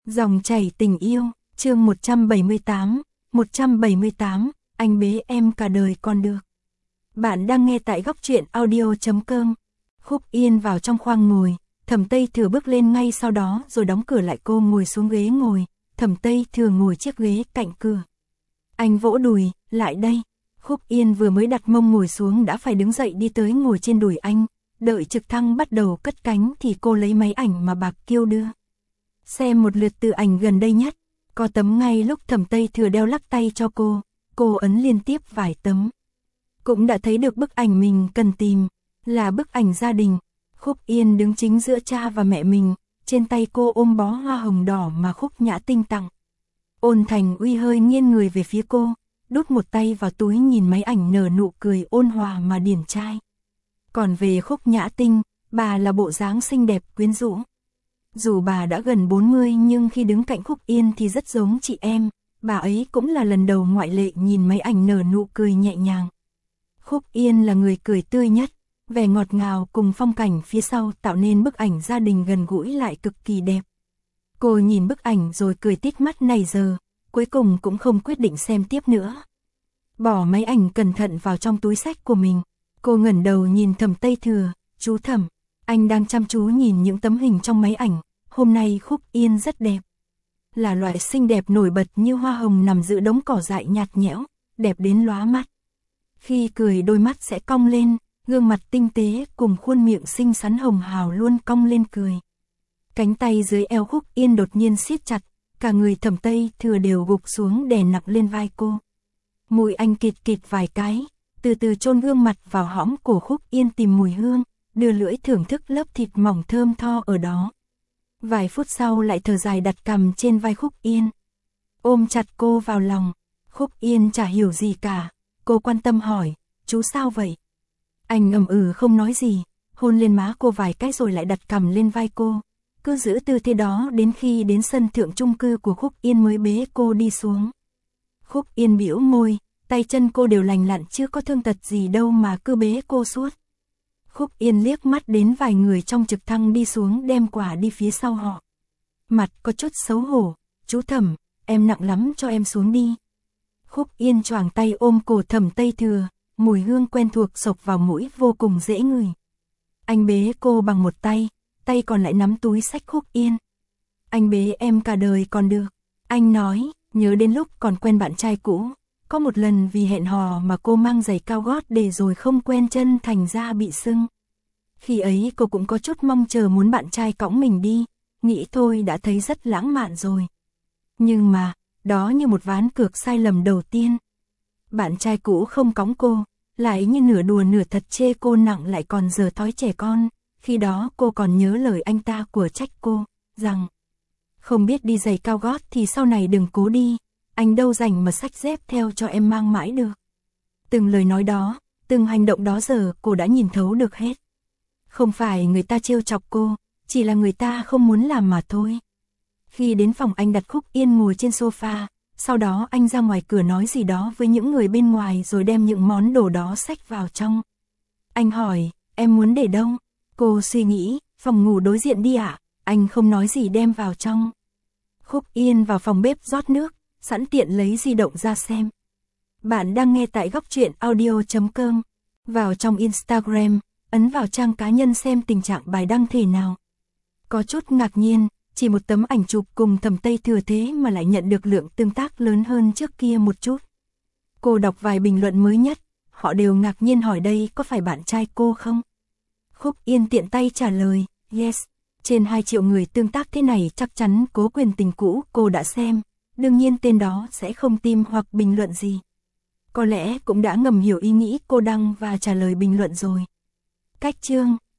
Dòng chảy tình yêu, chương 178, anh bế em cả đời còn được. Bạn đang nghe tại góc truyện audio.com. Khúc Yên vào trong khoang ngồi, Thẩm Tây Thừa bước lên ngay sau đó rồi đóng cửa lại, cô ngồi xuống ghế ngồi, Thẩm Tây Thừa ngồi chiếc ghế cạnh cửa. Anh vỗ đùi, lại đây. Khúc Yên vừa mới đặt mông ngồi xuống đã phải đứng dậy đi tới ngồi trên đùi anh, đợi trực thăng bắt đầu cất cánh thì cô lấy máy ảnh mà Bạc Kiêu đưa. Xem một lượt từ ảnh gần đây nhất, có tấm ngay lúc Thẩm Tây Thừa đeo lắc tay cho cô ấn liên tiếp vài tấm. Cũng đã thấy được bức ảnh mình cần tìm, là bức ảnh gia đình. Khúc Yên đứng chính giữa cha và mẹ mình, trên tay cô ôm bó hoa hồng đỏ mà Khúc Nhã Tinh tặng. Ôn Thành Uy hơi nghiêng người về phía cô, đút một tay vào túi nhìn máy ảnh nở nụ cười ôn hòa mà điển trai. Còn về Khúc Nhã Tinh, bà là bộ dáng xinh đẹp quyến rũ. Dù bà đã gần 40 nhưng khi đứng cạnh Khúc Yên thì rất giống chị em, bà ấy cũng là lần đầu ngoại lệ nhìn máy ảnh nở nụ cười nhẹ nhàng. Khúc Yên là người cười tươi nhất, vẻ ngọt ngào cùng phong cảnh phía sau tạo nên bức ảnh gia đình gần gũi lại cực kỳ đẹp. Cô nhìn bức ảnh rồi cười tít mắt này giờ, cuối cùng cũng không quyết định xem tiếp nữa. Bỏ máy ảnh cẩn thận vào trong túi xách của mình, cô ngẩng đầu nhìn Thẩm Tây Thừa, chú Thẩm, anh đang chăm chú nhìn những tấm hình trong máy ảnh, hôm nay Khúc Yên rất đẹp. Là loại xinh đẹp nổi bật như hoa hồng nằm giữa đống cỏ dại nhạt nhẽo, đẹp đến lóa mắt. Khi cười đôi mắt sẽ cong lên, gương mặt tinh tế cùng khuôn miệng xinh xắn hồng hào luôn cong lên cười. Cánh tay dưới eo Khúc Yên đột nhiên siết chặt, cả người Thẩm Tây Thừa đều gục xuống đè nặng lên vai cô. Mũi anh kịt kịt vài cái, từ từ chôn gương mặt vào hõm cổ Khúc Yên tìm mùi hương, đưa lưỡi thưởng thức lớp thịt mỏng thơm tho ở đó. Vài phút sau lại thở dài đặt cằm trên vai Khúc Yên. Ôm chặt cô vào lòng, Khúc Yên chả hiểu gì cả, cô quan tâm hỏi, chú sao vậy? Anh không nói gì, hôn lên má cô vài cái rồi lại đặt cằm lên vai cô. Cứ giữ tư thế đó đến khi đến sân thượng chung cư của Khúc Yên mới bế cô đi xuống. Khúc Yên bĩu môi, tay chân cô đều lành lặn chưa có thương tật gì đâu mà cứ bế cô suốt. Khúc Yên liếc mắt đến vài người trong trực thăng đi xuống đem quà đi phía sau họ. Mặt có chút xấu hổ, chú Thẩm, em nặng lắm cho em xuống đi. Khúc Yên choàng tay ôm cổ Thẩm Tây Thừa, mùi hương quen thuộc xộc vào mũi vô cùng dễ ngửi. Anh bế cô bằng một tay, tay còn lại nắm túi xách Khúc Yên. Anh bế em cả đời còn được. Anh nói, nhớ đến lúc còn quen bạn trai cũ. Có một lần vì hẹn hò mà cô mang giày cao gót để rồi không quen chân thành ra bị sưng. Khi ấy cô cũng có chút mong chờ muốn bạn trai cõng mình đi, nghĩ thôi đã thấy rất lãng mạn rồi. Nhưng mà, đó như một ván cược sai lầm đầu tiên. Bạn trai cũ không cõng cô, lại như nửa đùa nửa thật chê cô nặng lại còn dở thói trẻ con. Khi đó cô còn nhớ lời anh ta của trách cô, rằng không biết đi giày cao gót thì sau này đừng cố đi. Anh đâu rảnh mà xách dép theo cho em mang mãi được. Từng lời nói đó, từng hành động đó giờ cô đã nhìn thấu được hết. Không phải người ta trêu chọc cô, chỉ là người ta không muốn làm mà thôi. Khi đến phòng anh đặt Khúc Yên ngồi trên sofa, sau đó anh ra ngoài cửa nói gì đó với những người bên ngoài rồi đem những món đồ đó xách vào trong. Anh hỏi, em muốn để đâu? Cô suy nghĩ, phòng ngủ đối diện đi ạ. Anh không nói gì đem vào trong. Khúc Yên vào phòng bếp rót nước, sẵn tiện lấy di động ra xem. Bạn đang nghe tại góc truyện audio.com. Vào trong Instagram, ấn vào trang cá nhân xem tình trạng bài đăng thế nào. Có chút ngạc nhiên, chỉ một tấm ảnh chụp cùng Thẩm Tây Thừa thế mà lại nhận được lượng tương tác lớn hơn trước kia một chút. Cô đọc vài bình luận mới nhất, họ đều ngạc nhiên hỏi đây có phải bạn trai cô không? Khúc Yên tiện tay trả lời, yes. Trên 2 triệu người tương tác thế này chắc chắn Cố Quyền tình cũ cô đã xem. Đương nhiên tên đó sẽ không tim hoặc bình luận gì. Có lẽ cũng đã ngầm hiểu ý nghĩ cô đăng và trả lời bình luận rồi. Cách chương